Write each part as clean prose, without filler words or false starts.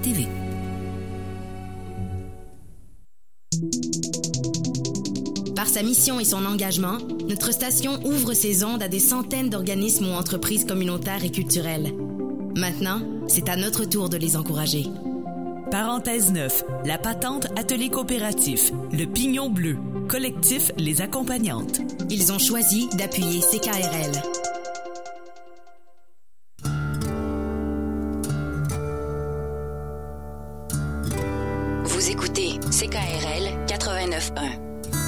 TV. Par sa mission et son engagement, notre station ouvre ses ondes à des centaines d'organismes ou entreprises communautaires et culturelles. Maintenant, c'est à notre tour de les encourager. Parenthèse 9, la patente Atelier coopératif, le Pignon Bleu, collectif Les Accompagnantes. Ils ont choisi d'appuyer CKRL. Vous écoutez CKRL 89.1.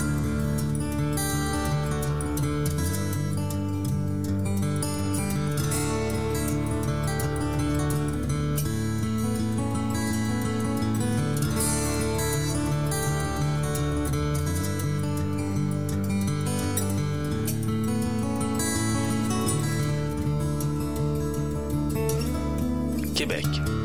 Québec.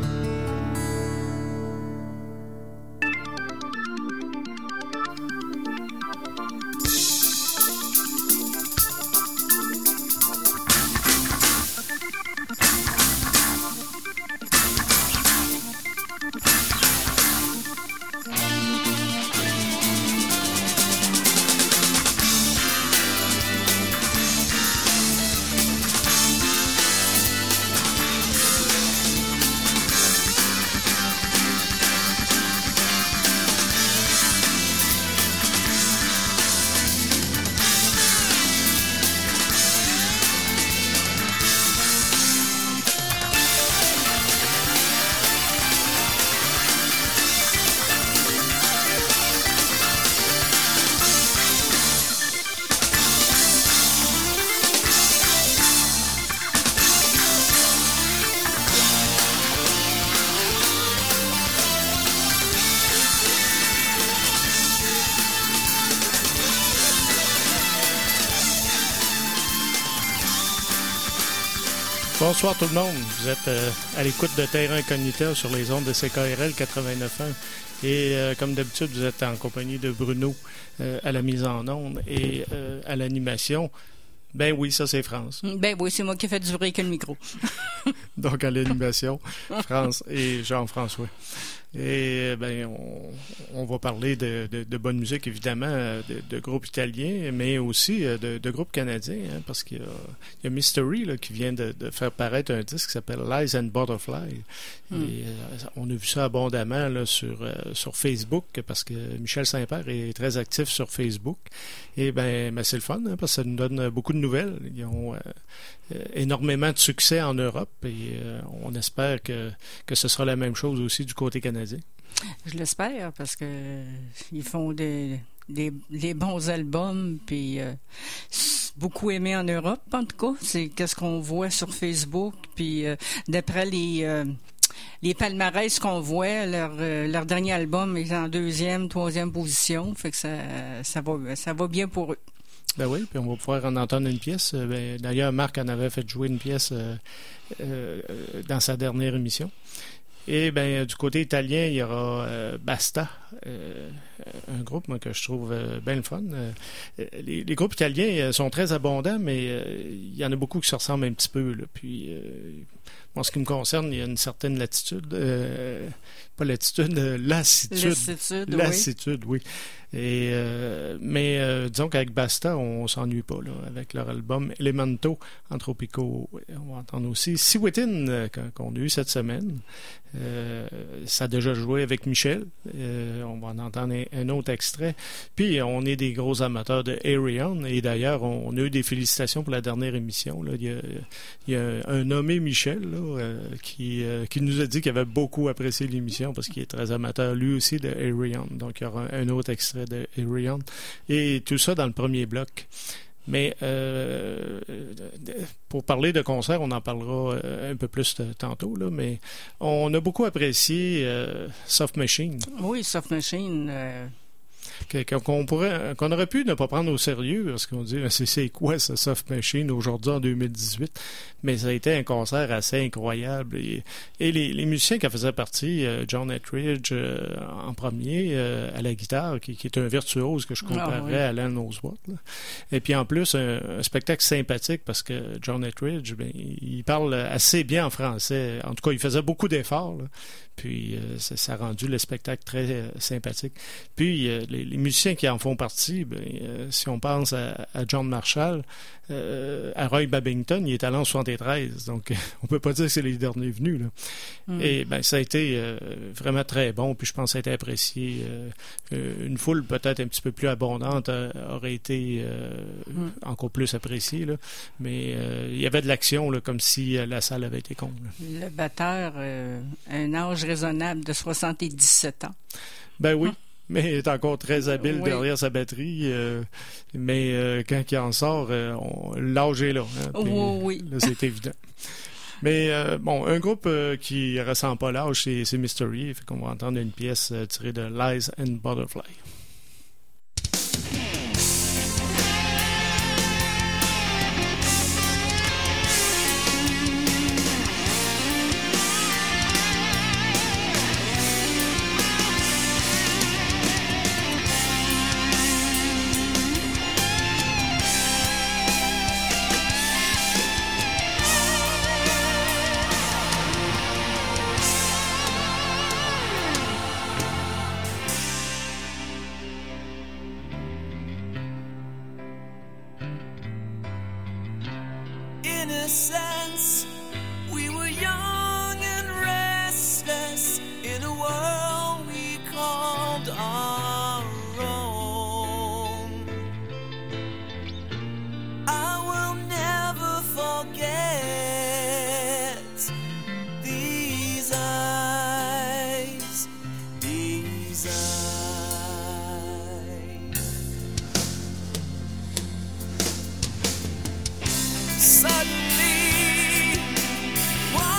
Bonsoir tout le monde, vous êtes à l'écoute de Terra Incognita sur les ondes de CKRL 89.1 et comme d'habitude vous êtes en compagnie de Bruno à la mise en onde et à l'animation. Ben oui, ça c'est France. Ben oui, c'est moi qui ai fait du bruit avec le micro. Donc à l'animation, France et Jean-François. Et ben on va parler de bonne musique, évidemment, de groupes italiens, mais aussi de groupes canadiens, hein, parce qu'il y a Mystery là, qui vient de faire paraître un disque qui s'appelle Lies and Butterfly. Et on a vu ça abondamment là, sur Facebook, parce que Michel Saint-Père est très actif sur Facebook. Et ben c'est le fun, hein, parce que ça nous donne beaucoup de nouvelles. Ils ont énormément de succès en Europe et on espère que ce sera la même chose aussi du côté canadien. Je l'espère, parce que ils font des bons albums, puis beaucoup aimés en Europe, en tout cas. C'est qu'est-ce qu'on voit sur Facebook, puis d'après les palmarès qu'on voit, leur dernier album est en 2e, 3e position, fait que ça va bien pour eux. Ben oui, puis on va pouvoir en entendre une pièce. D'ailleurs, Marc en avait fait jouer une pièce dans sa dernière émission. Et ben du côté italien, il y aura Basta, un groupe moi, que je trouve bien le fun. Les groupes italiens sont très abondants, mais il y en a beaucoup qui se ressemblent un petit peu. Là. Puis, en ce qui me concerne, il y a une certaine latitude. Pas latitude, lassitude. Lassitude, oui. Et, mais disons qu'avec Basta, on s'ennuie pas. Là, avec leur album Elemento Antropico, on va entendre aussi Siwetin, qu'on a eu cette semaine. Ça a déjà joué avec Michel. On va en entendre un autre extrait. Puis, on est des gros amateurs de Ayreon. Et d'ailleurs, on a eu des félicitations pour la dernière émission. Là. Il y a un nommé Michel là, qui nous a dit qu'il avait beaucoup apprécié l'émission parce qu'il est très amateur lui aussi de Ayreon. Donc, il y aura un autre extrait de Ayreon. Et tout ça dans le premier bloc. Mais pour parler de concert, on en parlera un peu plus tantôt, là, mais on a beaucoup apprécié Soft Machine. Oui, Soft Machine. qu'on aurait pu ne pas prendre au sérieux, parce qu'on dit c'est quoi ça, Soft Machine, aujourd'hui en 2018, mais ça a été un concert assez incroyable. Et les musiciens qui en faisaient partie, John Etheridge en premier, à la guitare, qui est un virtuose que je comparerais à Alan Oswalt. Et puis en plus, un spectacle sympathique, parce que John Etheridge, il parle assez bien en français. En tout cas, il faisait beaucoup d'efforts, là. Puis ça a rendu le spectacle très sympathique. Puis les musiciens qui en font partie, si on pense à John Marshall, à Roy Babington, il est allé en 73, donc on peut pas dire que c'est les derniers venus, là. Et ça a été vraiment très bon, puis je pense que ça a été apprécié. Une foule peut-être un petit peu plus abondante aurait été encore plus appréciée, là. Mais il y avait de l'action, là, comme si la salle avait été comble. Le batteur, un âge raisonnable de 77 ans. Ben oui. Mais il est encore très habile derrière sa batterie. Mais quand il en sort, l'âge est là. Hein, puis, oui. Là, c'est évident. Mais un groupe qui ne ressent pas l'âge, c'est Mystery. Fait qu'on va entendre une pièce tirée de Lies and Butterfly.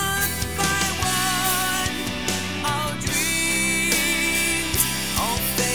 One by one, our dreams all fade.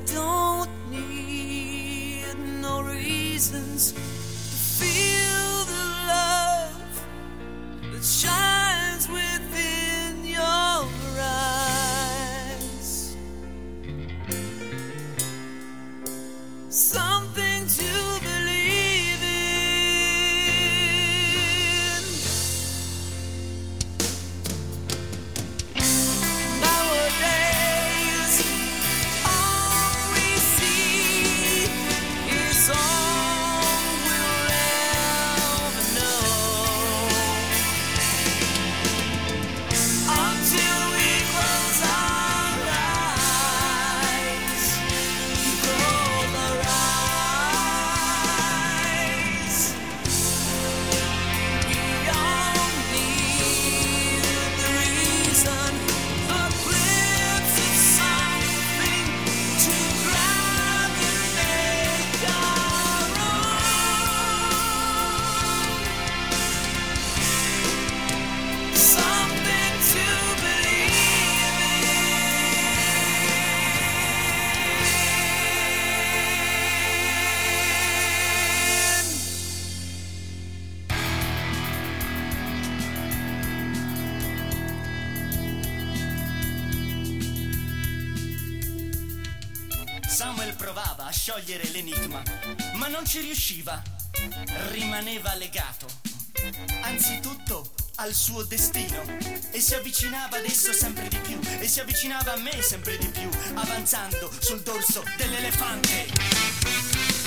don't need no reasons to feel the love that shines within your eyes. Something to believe in. Nowadays, all we see is all we'll ever know. Until we close our eyes, close our eyes. We all need the reason, a glimpse of something to grab and make our own. Something to believe Samuel provava a sciogliere l'enigma, ma non ci riusciva. Rimaneva legato, anzitutto al suo destino, e si avvicinava ad esso sempre di più, e si avvicinava a me sempre di più, avanzando sul dorso dell'elefante.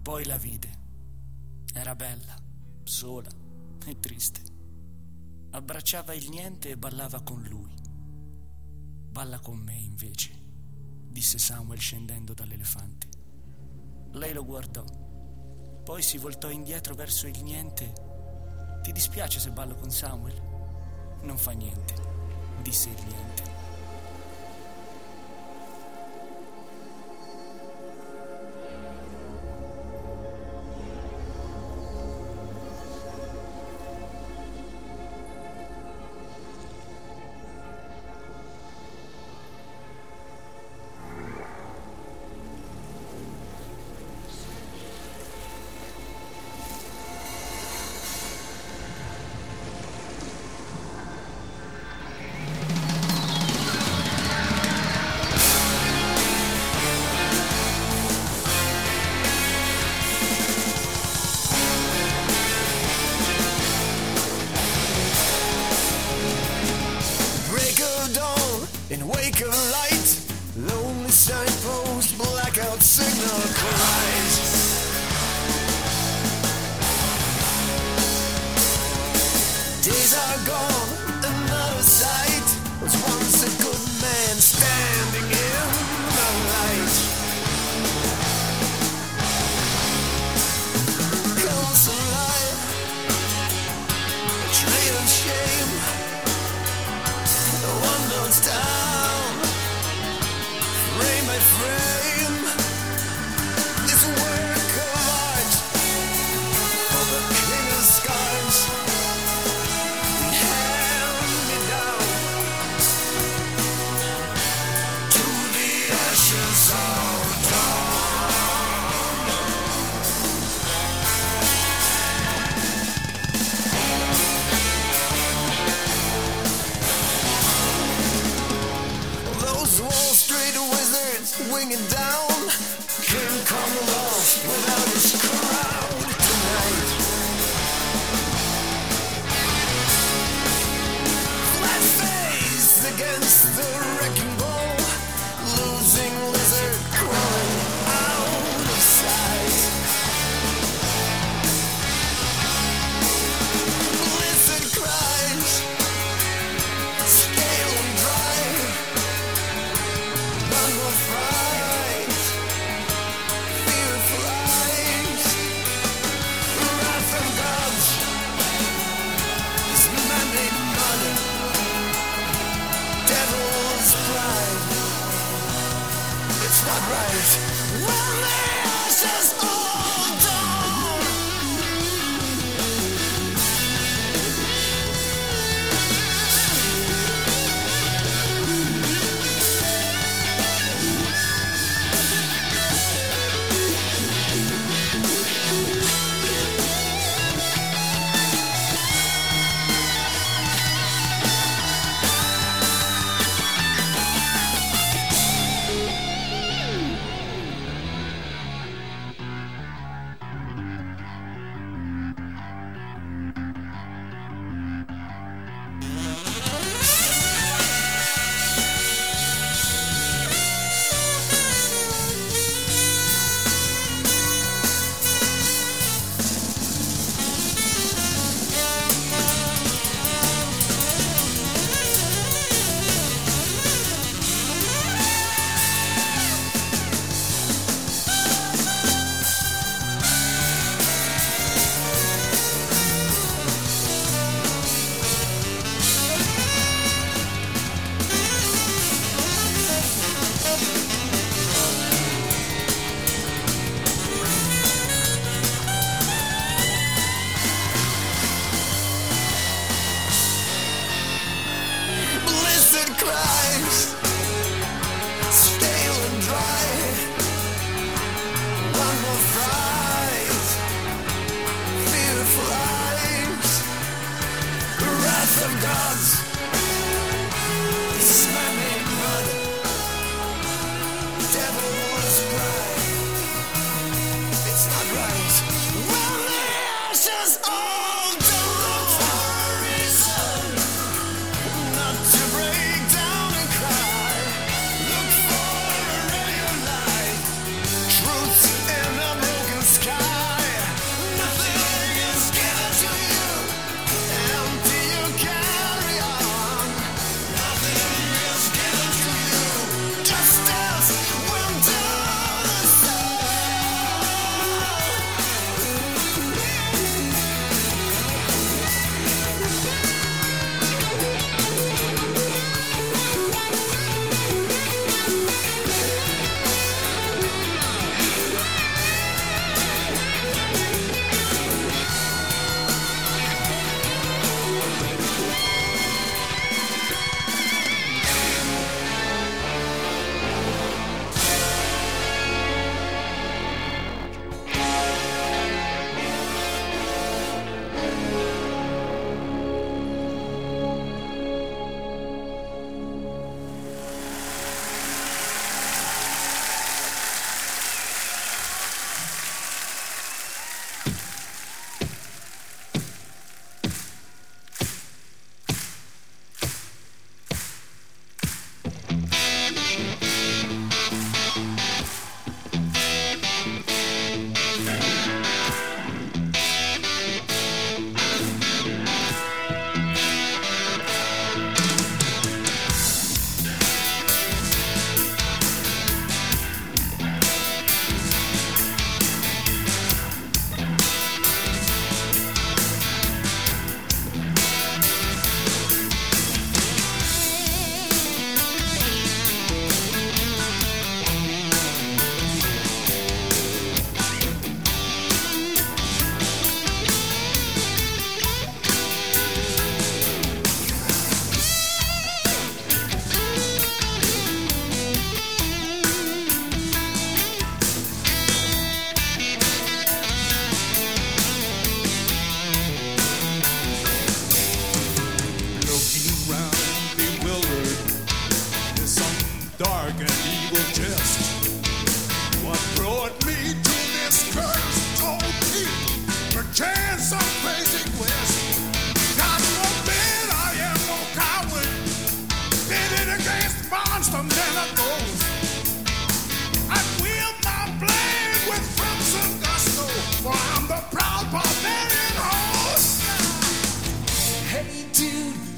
Poi la vide. Era bella, sola e triste. Abbracciava il niente e ballava con lui. Balla con me invece, disse Samuel scendendo dall'elefante. Lei lo guardò, poi si voltò indietro verso il niente. Ti dispiace se ballo con Samuel? Non fa niente, disse il niente. Break of dawn and wake of light, lonely signpost, blackout signal cries. Days are gone, another sight. Was once a good man standing in the light. Comes to life, a trail of shame. The one notes down, frame by frame, this work of art for the king of scars. Hand me down to the ashes of dawn. Those Wall Street wizards winging down, King Kong lost without his crown tonight. Flat face against the wrecking ball, losing lizard crawling out of sight. Blizzard cries, scale and dry. None will fight. Fear flies. Wrath and gods. This man-made mud. Devils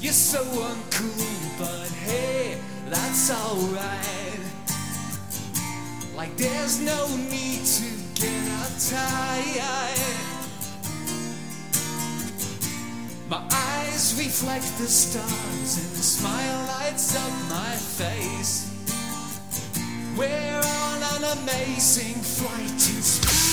you're so uncool, but hey, that's alright. Like there's no need to get uptight. My eyes reflect the stars and the smile lights up my face. We're on an amazing flight in space.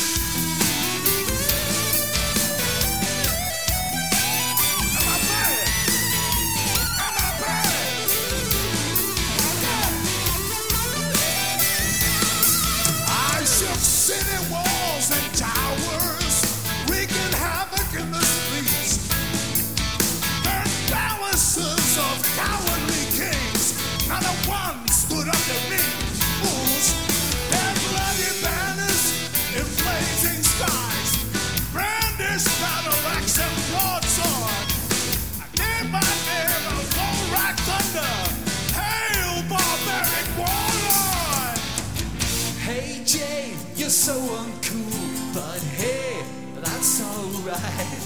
City walls and towers, wreaking havoc in the streets. Burnt palaces of cowardly kings, not a one stood up to me. Fools, their bloody banners in blazing skies, brandish battle axe and broadsword. Name by name of roll-rack thunder, hail barbaric warlord. Hey Jay, you're so uncool, but hey, that's alright.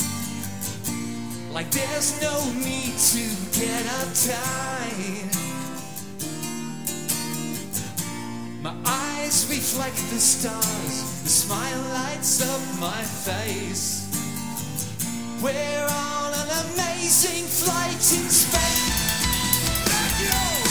Like there's no need to get uptight. My eyes reflect the stars, the smile lights up my face. We're on an amazing flight in space. Thank you!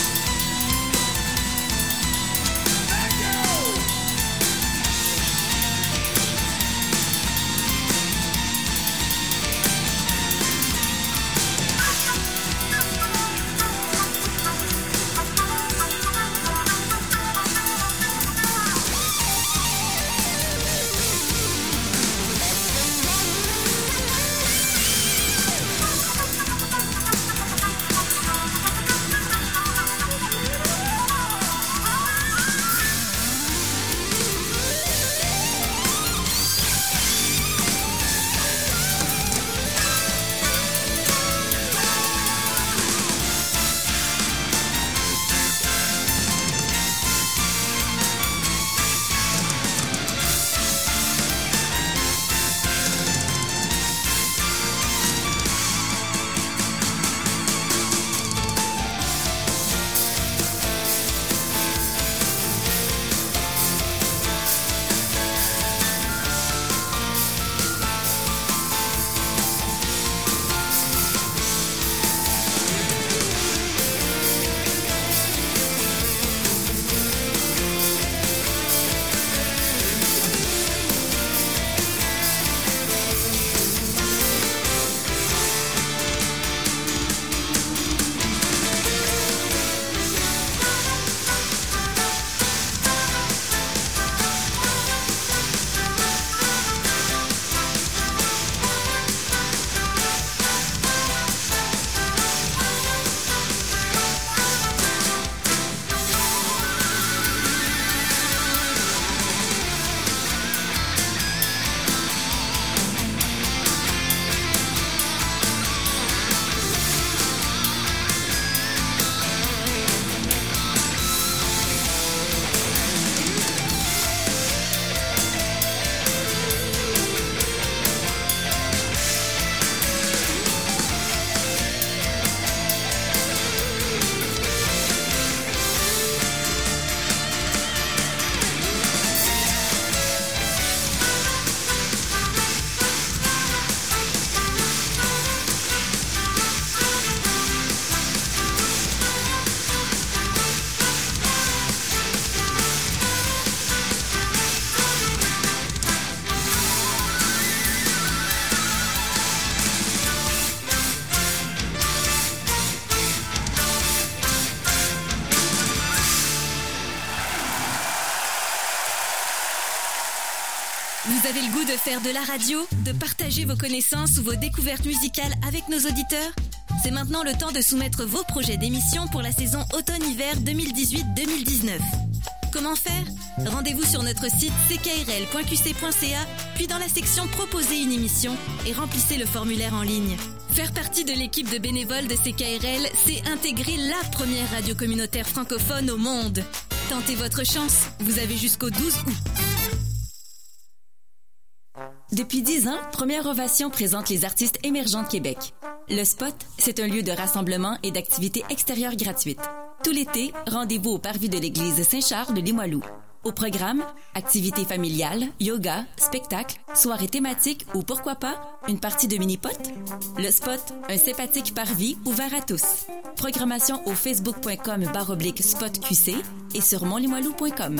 Vous avez le goût de faire de la radio, de partager vos connaissances ou vos découvertes musicales avec nos auditeurs? C'est maintenant le temps de soumettre vos projets d'émission pour la saison automne-hiver 2018-2019. Comment faire? Rendez-vous sur notre site ckrl.qc.ca, puis dans la section Proposer une émission et remplissez le formulaire en ligne. Faire partie de l'équipe de bénévoles de CKRL, c'est intégrer la première radio communautaire francophone au monde. Tentez votre chance, vous avez jusqu'au 12 août. Depuis 10 ans, Première Ovation présente les artistes émergents de Québec. Le Spot, c'est un lieu de rassemblement et d'activités extérieures gratuites. Tout l'été, rendez-vous au parvis de l'église Saint-Charles de Limoilou. Au programme, activités familiales, yoga, spectacles, soirées thématiques ou pourquoi pas, une partie de mini-pot? Le Spot, un sympathique parvis ouvert à tous. Programmation au facebook.com/spotqc et sur montlimoilou.com.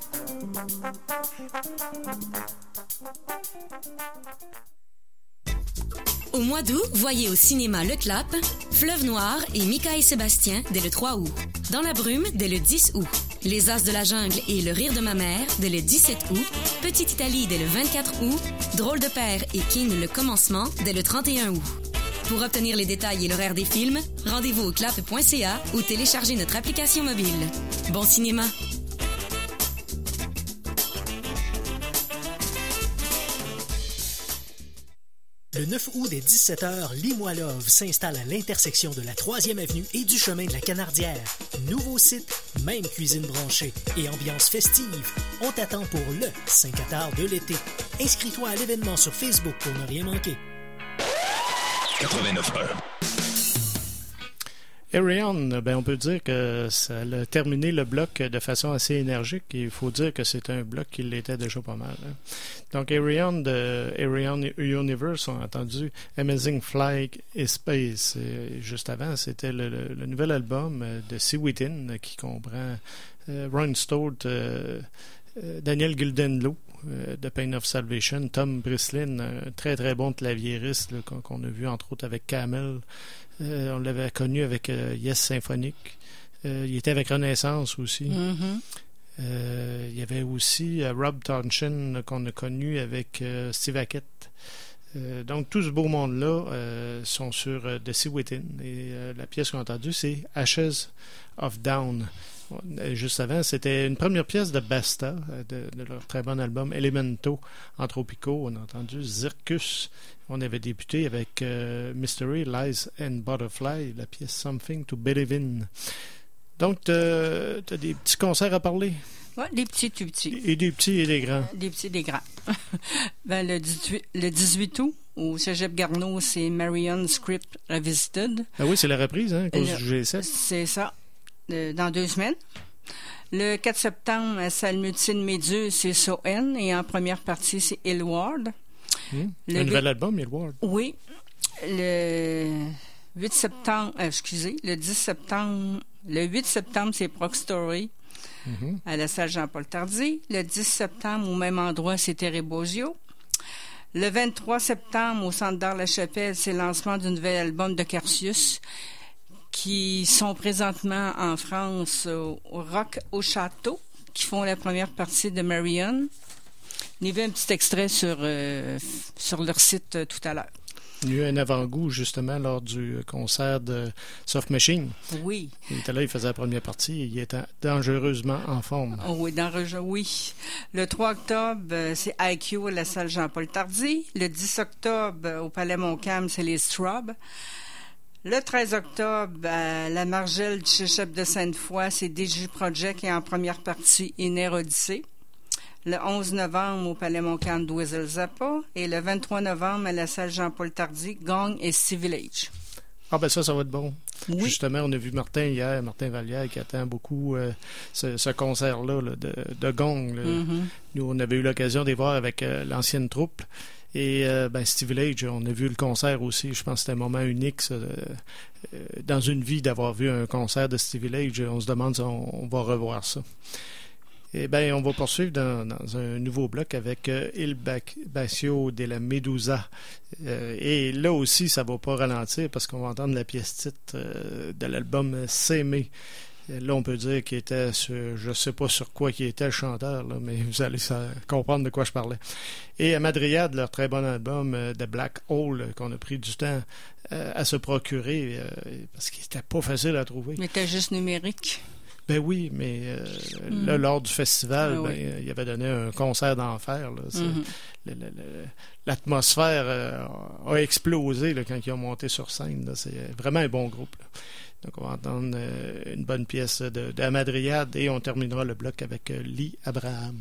Au mois d'août, voyez au cinéma Le Clap, Fleuve Noir et Mika et Sébastien dès le 3 août. Dans la brume dès le 10 août. Les As de la jungle et Le rire de ma mère dès le 17 août. Petite Italie dès le 24 août. Drôle de père et King le commencement dès le 31 août. Pour obtenir les détails et l'horaire des films, rendez-vous au clap.ca ou téléchargez notre application mobile. Bon cinéma! Le 9 août dès 17h, Limoilove s'installe à l'intersection de la 3e avenue et du chemin de la Canardière. Nouveau site, même cuisine branchée et ambiance festive. On t'attend pour le 5 à tard de l'été. Inscris-toi à l'événement sur Facebook pour ne rien manquer. 89.1. Ayreon, on peut dire que ça a terminé le bloc de façon assez énergique. Il faut dire que c'est un bloc qui l'était déjà pas mal. Hein. Donc, Ayreon de Ayreon Universe ont entendu Amazing Flight et Space. Et juste avant, c'était le nouvel album de Sea Within qui comprend Ron Stout, Daniel Gildenlow de Pain of Salvation, Tom Brislin, un très très bon claviériste qu'on a vu entre autres avec Camel. On l'avait connu avec Yes Symphonic. Il était avec Renaissance aussi. Mm-hmm. Il y avait aussi Rob Townshend qu'on a connu avec Steve Hackett. Donc tout ce beau monde-là sont sur The Sea Within. Et la pièce qu'on a entendue, c'est Ashes of Down. Juste avant, c'était une première pièce de Basta, de leur très bon album Elemento Anthropico. On a entendu Zircus. On avait débuté avec Mystery, Lies and Butterfly, la pièce Something to Believe in. Donc, tu as des petits concerts à parler? Oui, des petits, tout petits. Et des petits et des grands. Des petits et des grands. Le 18 août, au Cégep Garneau, c'est Marion Script Revisited. Ah oui, c'est la reprise, hein, à cause du G7. C'est ça. Dans 2 semaines. Le 4 septembre, à Salmutine Méduse, c'est Soen. Et en première partie, c'est Illward. Un nouvel album, Illward. Oui. Le 8 septembre, le 10 septembre, le 8 septembre, c'est Proc Story à la salle Jean-Paul Tardy. Le 10 septembre, au même endroit, c'est Terrebosio. Le 23 septembre, au Centre d'Art La Chapelle, c'est le lancement du nouvel album de Carcius, qui sont présentement en France au Rock au Château, qui font la première partie de Marion. On a vu un petit extrait sur leur site tout à l'heure. Il y a eu un avant-goût, justement, lors du concert de Soft Machine. Oui. Il était là, il faisait la première partie et il était dangereusement en forme. Oh oui, oui. Le 3 octobre, c'est IQ à la salle Jean-Paul Tardy. Le 10 octobre, au Palais Montcalm, c'est les Strobes. Le 13 octobre, la Margelle du Cégep de Sainte-Foy, c'est DJ Project et en première partie Iner Odyssée. Le 11 novembre, au Palais Montcalm, Dweezil Zappa. Et le 23 novembre, à la salle Jean-Paul Tardy, Gong et Sea Village. Ah ben ça va être bon. Oui. Justement, on a vu Martin Vallière, qui attend beaucoup ce concert-là là, de Gong. Nous, on avait eu l'occasion de les voir avec l'ancienne troupe. Et Steve Village, on a vu le concert aussi. Je pense que c'était un moment unique ça, dans une vie d'avoir vu un concert de Steve Village. On se demande si on va revoir ça. Et on va poursuivre dans un nouveau bloc avec Il Bacio de la Medusa. Et là aussi, ça ne va pas ralentir parce qu'on va entendre la pièce titre de l'album S'aimer. Là, on peut dire qu'il était sur, je ne sais pas sur quoi qu'il était le chanteur, là, mais vous allez comprendre de quoi je parlais. Et à Madriade, leur très bon album The Black Hole, qu'on a pris du temps à se procurer parce qu'il n'était pas facile à trouver. Mais c'était juste numérique. Ben oui, mais là, lors du festival, il avait donné un concert d'enfer. Là. L'atmosphère a explosé là, quand ils ont monté sur scène. Là. C'est vraiment un bon groupe. Là. Donc, on va entendre une bonne pièce de Madriade et on terminera le bloc avec Lee Abraham.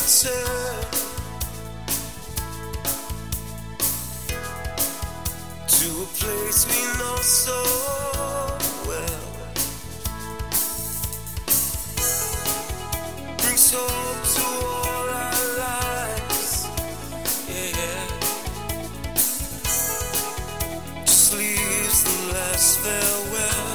return to a place we know so well. Brings hope to all our lives, yeah. Just leaves the last farewell.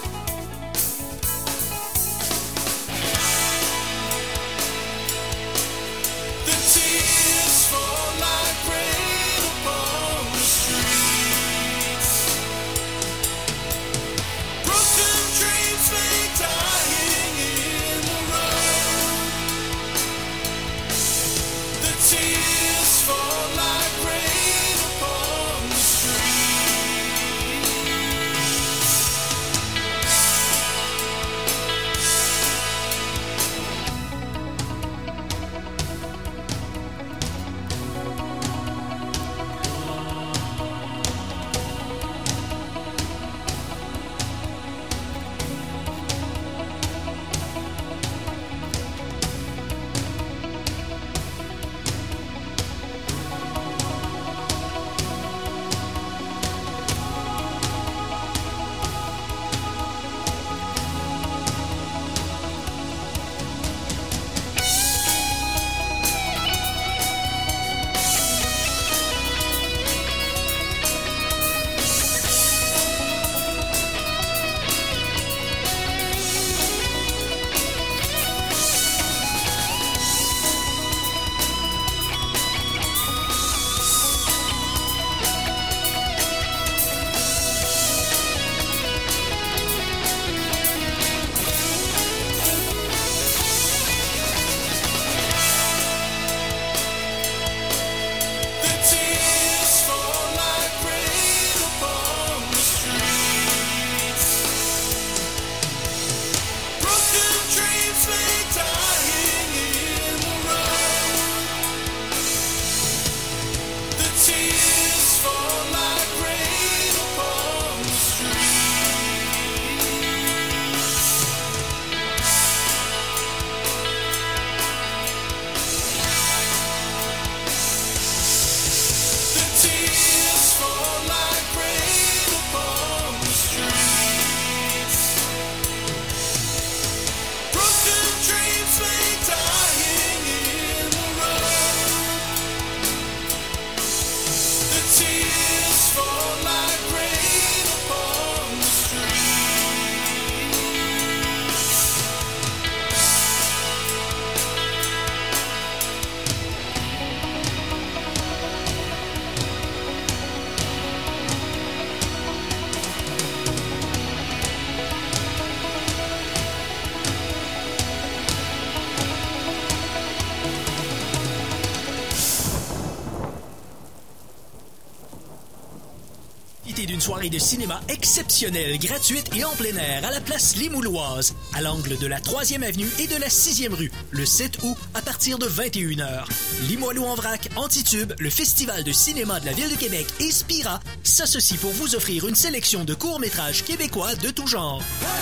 D'une soirée de cinéma exceptionnelle, gratuite et en plein air à la place Limouloise, à l'angle de la 3e avenue et de la 6e rue, le 7 août à partir de 21h. Limoilou en vrac, Antitube, le Festival de cinéma de la Ville de Québec et Spira s'associent pour vous offrir une sélection de courts-métrages québécois de tout genre.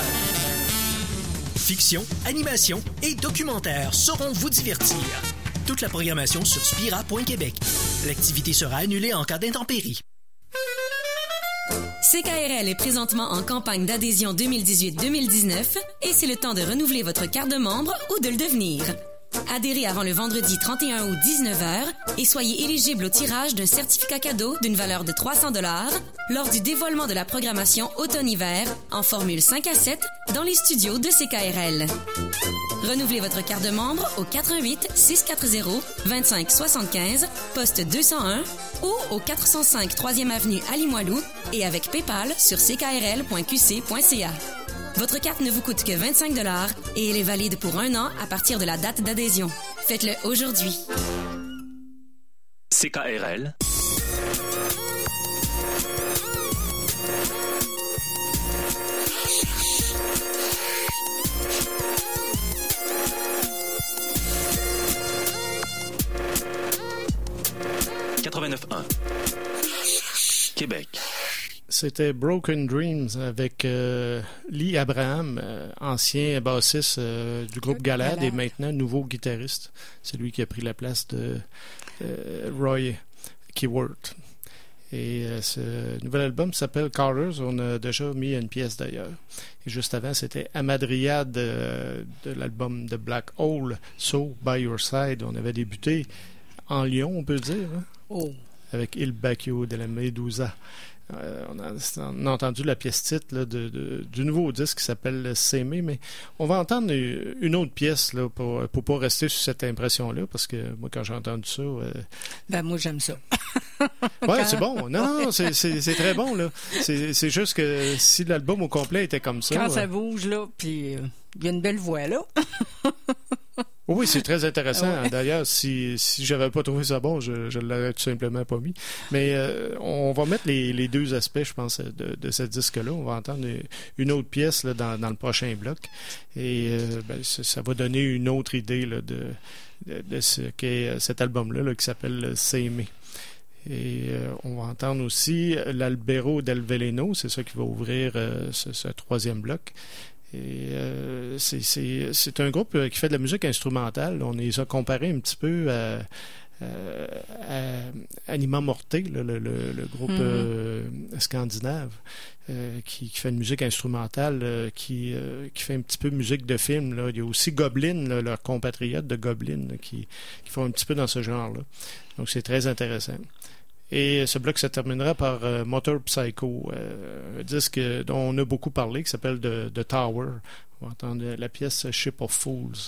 Fiction, animation et documentaires sauront vous divertir. Toute la programmation sur spira.québec. L'activité sera annulée en cas d'intempérie. CKRL est présentement en campagne d'adhésion 2018-2019 et c'est le temps de renouveler votre carte de membre ou de le devenir. Adhérez avant le vendredi 31 août 19h et soyez éligible au tirage d'un certificat cadeau d'une valeur de 300$ lors du dévoilement de la programmation automne-hiver en formule 5 à 7 dans les studios de CKRL. Renouvelez votre carte de membre au 88 640 25 75 poste 201 ou au 405 3e avenue à Limoilou et avec PayPal sur ckrl.qc.ca. Votre carte ne vous coûte que 25$ et elle est valide pour 1 an à partir de la date d'adhésion. Faites-le aujourd'hui. CKRL. « 89.1 Québec. C'était Broken Dreams avec Lee Abraham, ancien bassiste du groupe Galad et maintenant nouveau guitariste. C'est lui qui a pris la place de Roy Keyword. Et ce nouvel album s'appelle Colors. On a déjà mis une pièce d'ailleurs. Et juste avant, c'était Amadriad de l'album de Black Hole, So By Your Side. On avait débuté en Lyon, on peut dire, hein? Avec Il Bacchio de la Medusa. On a entendu la pièce titre là, du nouveau disque qui s'appelle S'aimer, mais on va entendre une autre pièce là, pour pas rester sur cette impression-là, parce que moi, quand j'ai entendu ça... moi, j'aime ça. Ouais, c'est bon. Non, c'est très bon, là. C'est juste que si l'album au complet était comme ça... Quand ça bouge, là, puis il y a une belle voix, là. Oui, c'est très intéressant. Ouais. D'ailleurs, si j'avais pas trouvé ça bon, je l'aurais tout simplement pas mis. Mais on va mettre les deux aspects, je pense, de ce disque-là. On va entendre une autre pièce là, dans le prochain bloc. Et ça va donner une autre idée là, de ce qu'est cet album-là là, qui s'appelle S'aimer. Et on va entendre aussi l'Albero del Veleno. C'est ça qui va ouvrir ce troisième bloc. Et c'est un groupe qui fait de la musique instrumentale. On les a comparés un petit peu à Anima Morte, le groupe scandinave, qui fait une musique instrumentale, qui fait un petit peu musique de film. Là. Il y a aussi Goblin, là, leurs compatriotes de Goblin, là, qui font un petit peu dans ce genre-là. Donc c'est très intéressant. Et ce bloc se terminera par Motor Psycho, un disque dont on a beaucoup parlé, qui s'appelle The Tower. On va entendre la pièce Ship of Fools.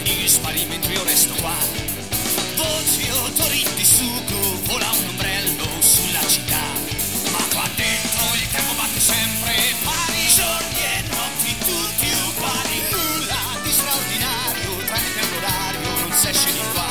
compagnie spari mentre io resto qua. Voci odori di sugo, vola un ombrello sulla città. Ma qua dentro il tempo batte sempre pari, giorni e notti tutti uguali. Nulla di straordinario, tranne l'orario non si esce di qua.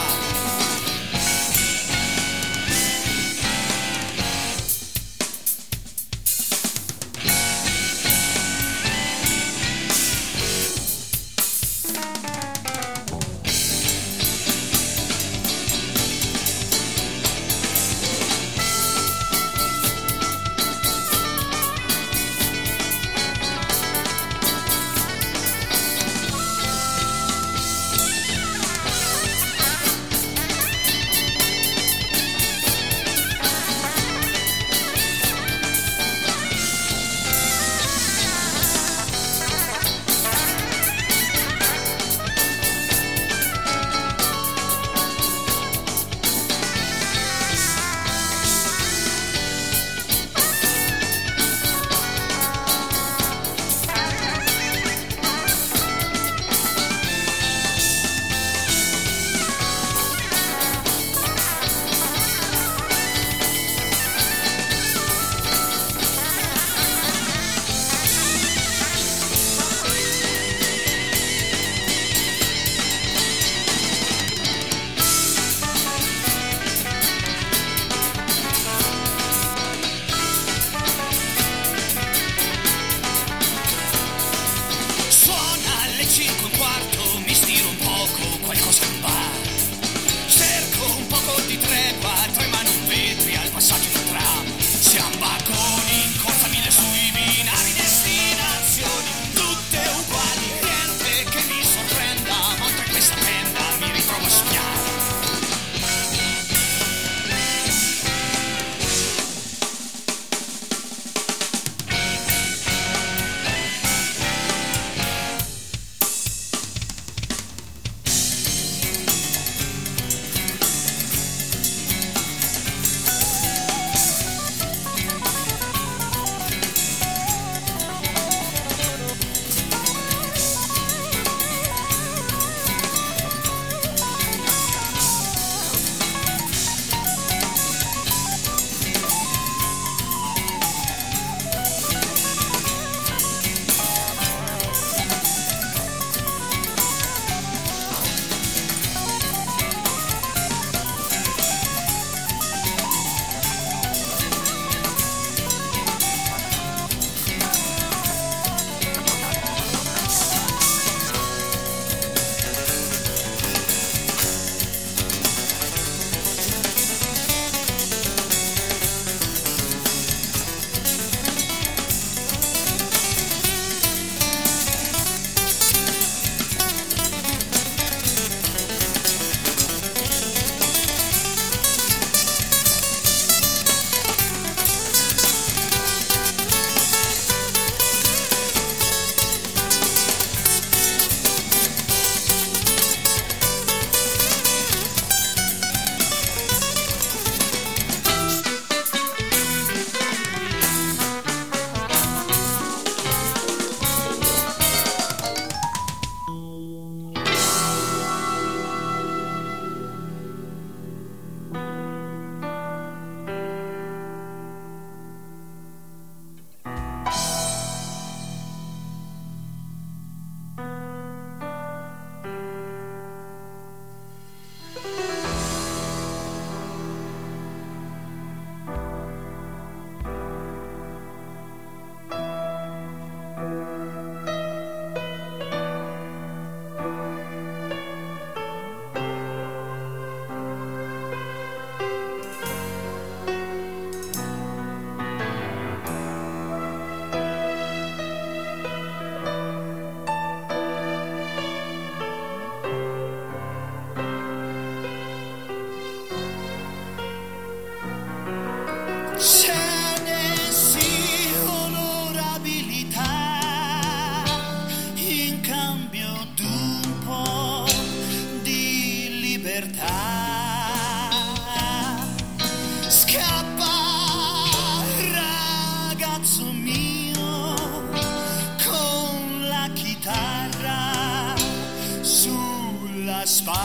spalla,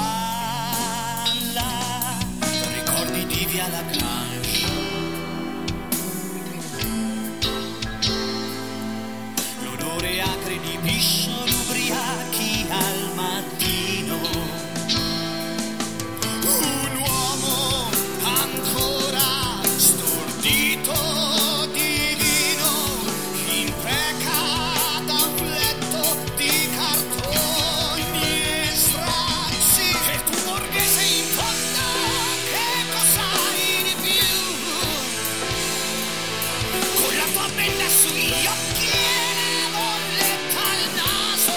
ricordi di via Lagrange, l'odore acre di piscioli ubriachi al mattino, un uomo ancora stordito di vino, impreca da un letto di cartoni e stracci, e tu borghese in fondo che cos'hai di più, con la tua benda sugli occhi e la bolletta al naso,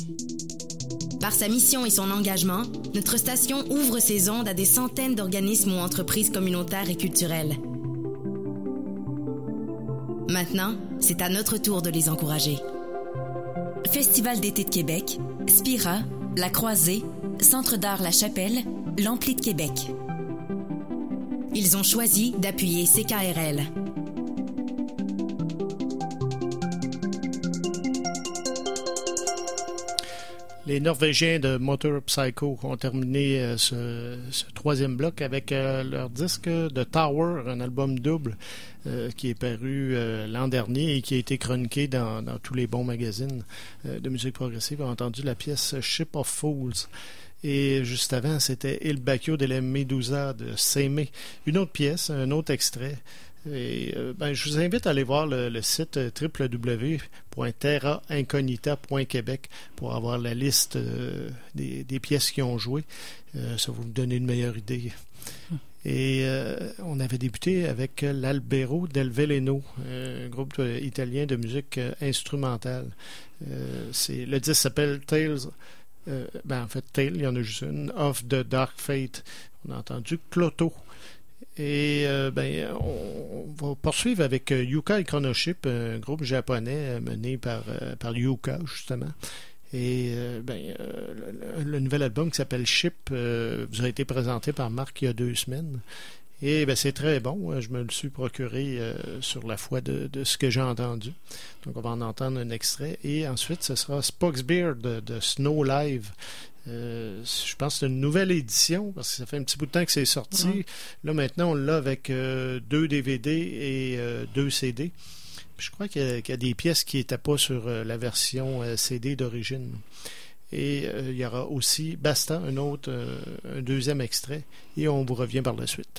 Par sa mission et son engagement, notre station ouvre ses ondes à des centaines d'organismes ou entreprises communautaires et culturelles. Maintenant, c'est à notre tour de les encourager. Festival d'été de Québec, Spira, La Croisée, Centre d'art La Chapelle, l'Ampli de Québec. Ils ont choisi d'appuyer CKRL. Les Norvégiens de Motor Psycho ont terminé ce troisième bloc avec leur disque de Tower, un album double qui est paru l'an dernier et qui a été chroniqué dans tous les bons magazines de musique progressive. On a entendu la pièce Ship of Fools. Et juste avant, c'était Il Bacchio delle Medusa de Seimé. Une autre pièce, un autre extrait. Et, je vous invite à aller voir le site www.terraincognita.québec pour avoir la liste des pièces qui ont joué. Ça va vous donner une meilleure idée. Et on avait débuté avec l'Albero del Veleno, un groupe italien de musique instrumentale. Le disque s'appelle Tales. En fait, Tale, il y en a juste une, of the Dark Fate. On a entendu Cloto. Et on va poursuivre avec Yuka et Chronoship, un groupe japonais mené par Yuka, justement. Et le nouvel album qui s'appelle Ship vous a été présenté par Marc il y a 2 semaines. Et c'est très bon. Je me le suis procuré sur la foi de ce que j'ai entendu. Donc, on va en entendre un extrait. Et ensuite, ce sera Spock's Beard de Snow Live. Je pense que c'est une nouvelle édition parce que ça fait un petit bout de temps que c'est sorti. Là, maintenant, on l'a avec 2 DVD et 2 CD. Puis je crois qu'il y a des pièces qui n'étaient pas sur la version CD d'origine. Et il y aura aussi Basta, un deuxième extrait. Et on vous revient par la suite.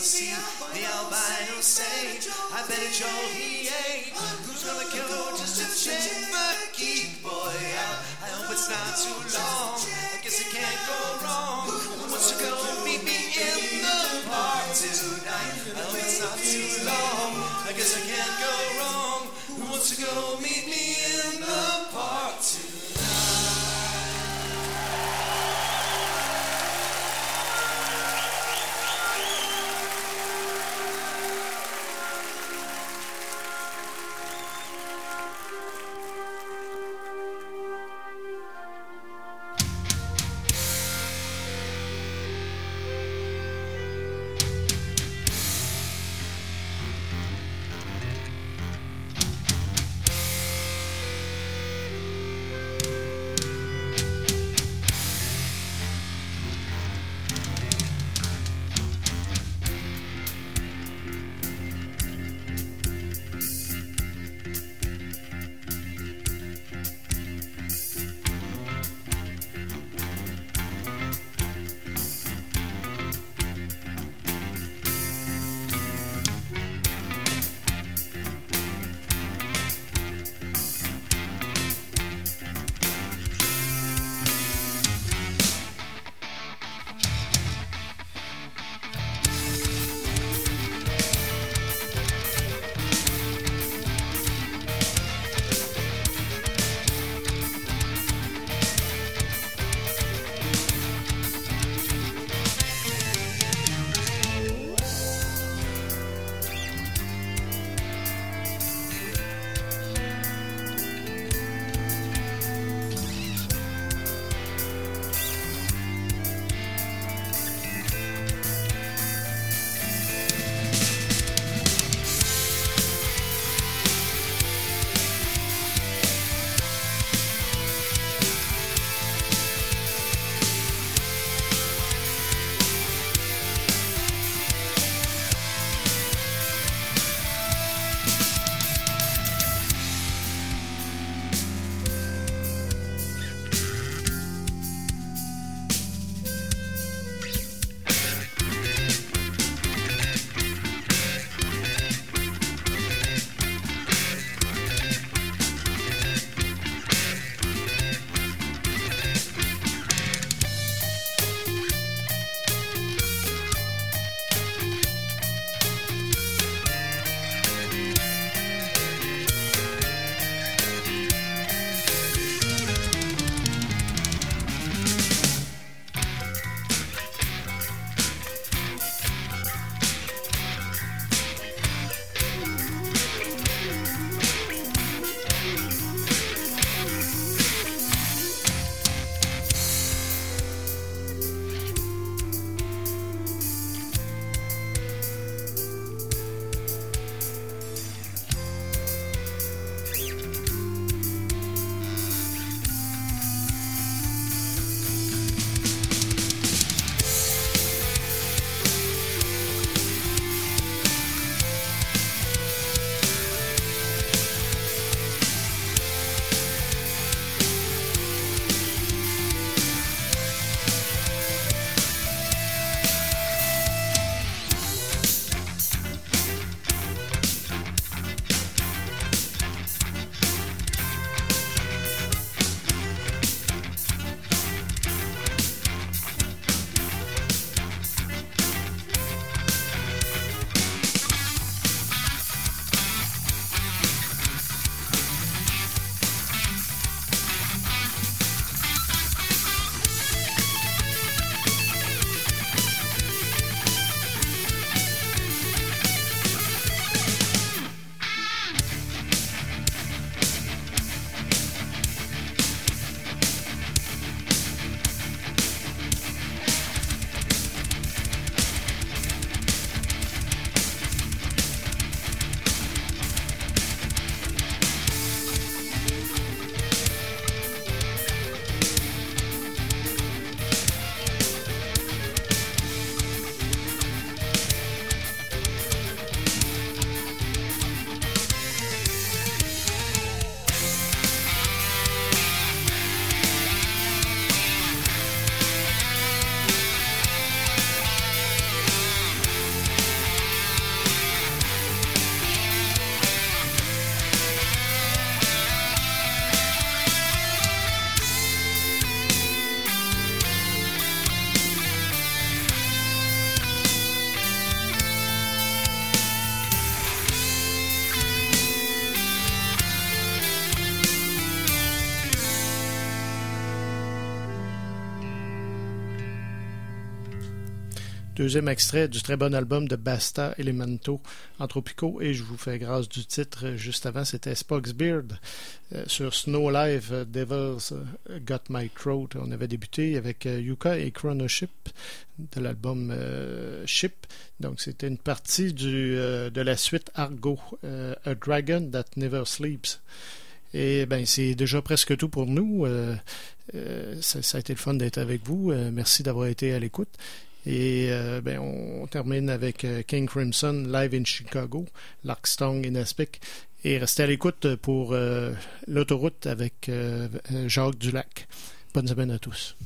see the albino sage. I bet it's Joel he ate. Who's gonna go just to check my key boy out? I hope it's not too long. I guess it can't go wrong. Who wants to go meet me in the park tonight? I hope it's not too long. I guess I can't go wrong. Who wants to go meet me in the park tonight? Deuxième extrait du très bon album de Basta, Elemento, Anthropico, et je vous fais grâce du titre juste avant, c'était Spock's Beard sur Snow Live, Devil's Got My Throat. On avait débuté avec Yuka et Chronoship de l'album Ship. Donc c'était une partie de la suite Argo, A Dragon That Never Sleeps. Et ben c'est déjà presque tout pour nous. Ça a été le fun d'être avec vous. Merci d'avoir été à l'écoute. Et on termine avec King Crimson Live in Chicago, Larkstone in Aspic. Et restez à l'écoute pour l'autoroute avec Jacques Dulac. Bonne semaine à tous.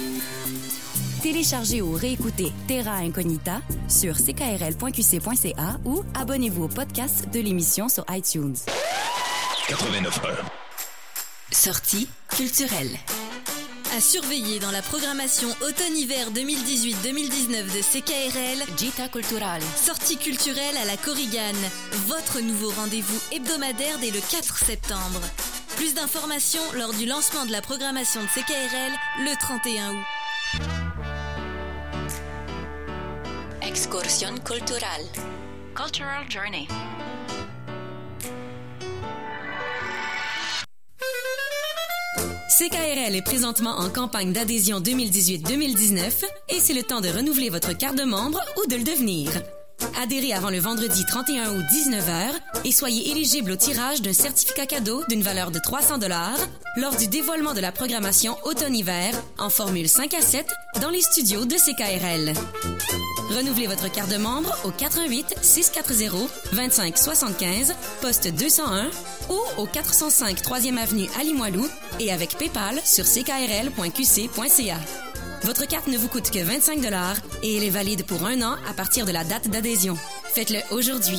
Téléchargez ou réécoutez Terra Incognita sur ckrl.qc.ca ou abonnez-vous au podcast de l'émission sur iTunes. 89.1 Sortie culturelle. À surveiller dans la programmation automne-hiver 2018-2019 de CKRL, Gita Culturale. Sortie culturelle à la Korigane, votre nouveau rendez-vous hebdomadaire dès le 4 septembre. Plus d'informations lors du lancement de la programmation de CKRL le 31 août. Excursion culturale. Cultural Journey. CKRL est présentement en campagne d'adhésion 2018-2019 et c'est le temps de renouveler votre carte de membre ou de le devenir. Adhérez avant le vendredi 31 août 19h et soyez éligible au tirage d'un certificat cadeau d'une valeur de 300$ lors du dévoilement de la programmation automne-hiver en formule 5 à 7 dans les studios de CKRL. Renouvelez votre carte de membre au 88 640 25 75 poste 201 ou au 405 3e avenue à Limoilou et avec PayPal sur ckrl.qc.ca. Votre carte ne vous coûte que 25$ et elle est valide pour 1 an à partir de la date d'adhésion. Faites-le aujourd'hui.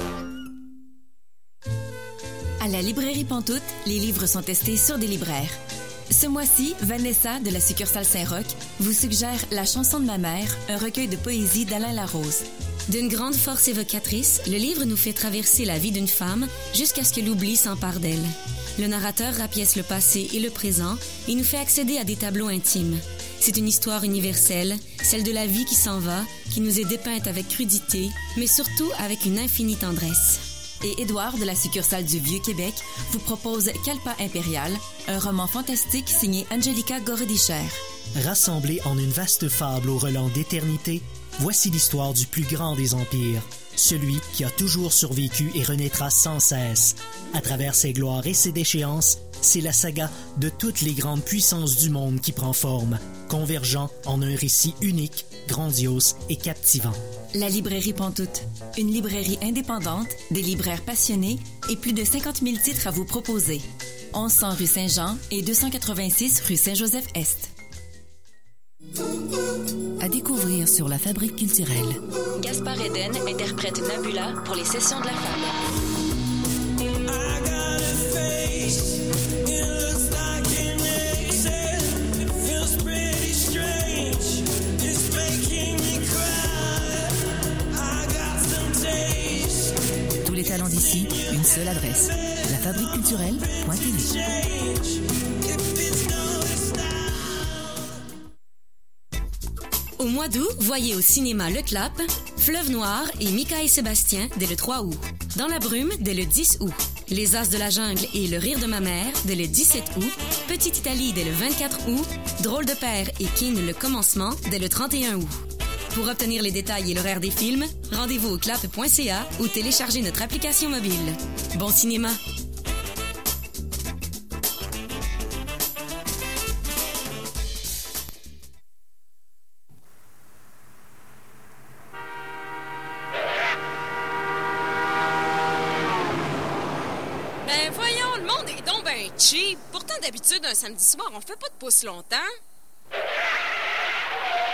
À la librairie Pantoute, les livres sont testés sur des libraires. Ce mois-ci, Vanessa de la succursale Saint-Roch vous suggère La chanson de ma mère, un recueil de poésie d'Alain Larose. D'une grande force évocatrice, le livre nous fait traverser la vie d'une femme jusqu'à ce que l'oubli s'empare d'elle. Le narrateur rapièce le passé et le présent et nous fait accéder à des tableaux intimes. C'est une histoire universelle, celle de la vie qui s'en va, qui nous est dépeinte avec crudité, mais surtout avec une infinie tendresse. Et Édouard de la succursale du Vieux-Québec vous propose Kalpa Impérial, un roman fantastique signé Angelica Gorodicher. Rassemblés en une vaste fable au relent d'éternité, voici l'histoire du plus grand des empires, celui qui a toujours survécu et renaîtra sans cesse. À travers ses gloires et ses déchéances, c'est la saga de toutes les grandes puissances du monde qui prend forme, convergeant en un récit unique, grandiose et captivant. La librairie Pantoute, une librairie indépendante, des libraires passionnés et plus de 50 000 titres à vous proposer. 1100 rue Saint-Jean et 286 rue Saint-Joseph-Est. À découvrir sur la Fabrique culturelle. Gaspard Eden interprète Nabula pour les sessions de la Fab. Tous les talents d'ici, une seule adresse. lafabriqueculturelle.tv. Au mois d'août, voyez au cinéma Le Clap, Fleuve Noir et Mika et Sébastien dès le 3 août. Dans la brume dès le 10 août. Les As de la jungle et Le rire de ma mère dès le 17 août. Petite Italie dès le 24 août. Drôle de père et Kin le commencement dès le 31 août. Pour obtenir les détails et l'horaire des films, rendez-vous au clap.ca ou téléchargez notre application mobile. Bon cinéma! Ben voyons, le monde est donc ben cheap. Pourtant, d'habitude, un samedi soir, on fait pas de pouce longtemps.